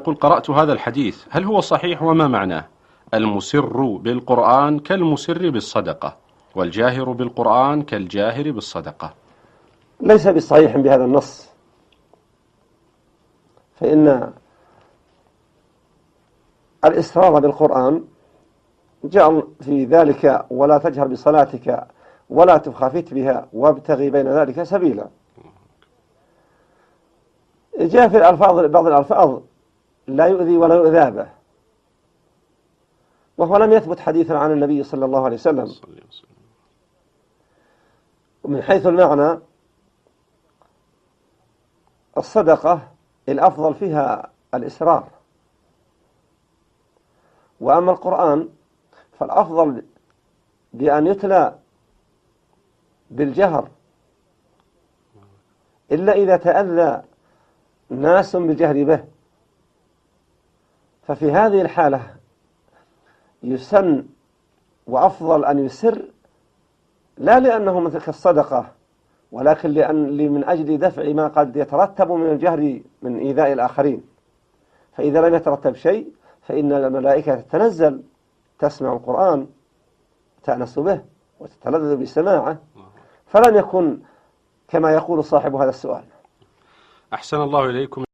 يقول: قرأت هذا الحديث، هل هو صحيح وما معناه؟ المسر بالقرآن كالمسر بالصدقة، والجاهر بالقرآن كالجاهر بالصدقة. ليس بصحيح بهذا النص، فإن الإسرار بالقرآن جاء في ذلك: ولا تجهر بصلاتك ولا تخافت بها وابتغي بين ذلك سبيلا. جاء في الألفاظ بعض الألفاظ: لا يؤذي ولا يؤذى به، وهو لم يثبت حديثا عن النبي صلى الله عليه وسلم. ومن حيث المعنى الصدقة الأفضل فيها الإسرار، وأما القرآن فالأفضل بأن يتلى بالجهر، إلا إذا تأذى ناس بالجهر به، ففي هذه الحالة يسن وأفضل أن يسر، لا لأنه مثل كالصدقة، ولكن من أجل دفع ما قد يترتب من الجهر من إيذاء الآخرين. فإذا لم يترتب شيء فإن الملائكة تتنزل تسمع القرآن، تأنس به وتتلذذ بسماعه، فلن يكن كما يقول صاحب هذا السؤال. أحسن الله إليكم.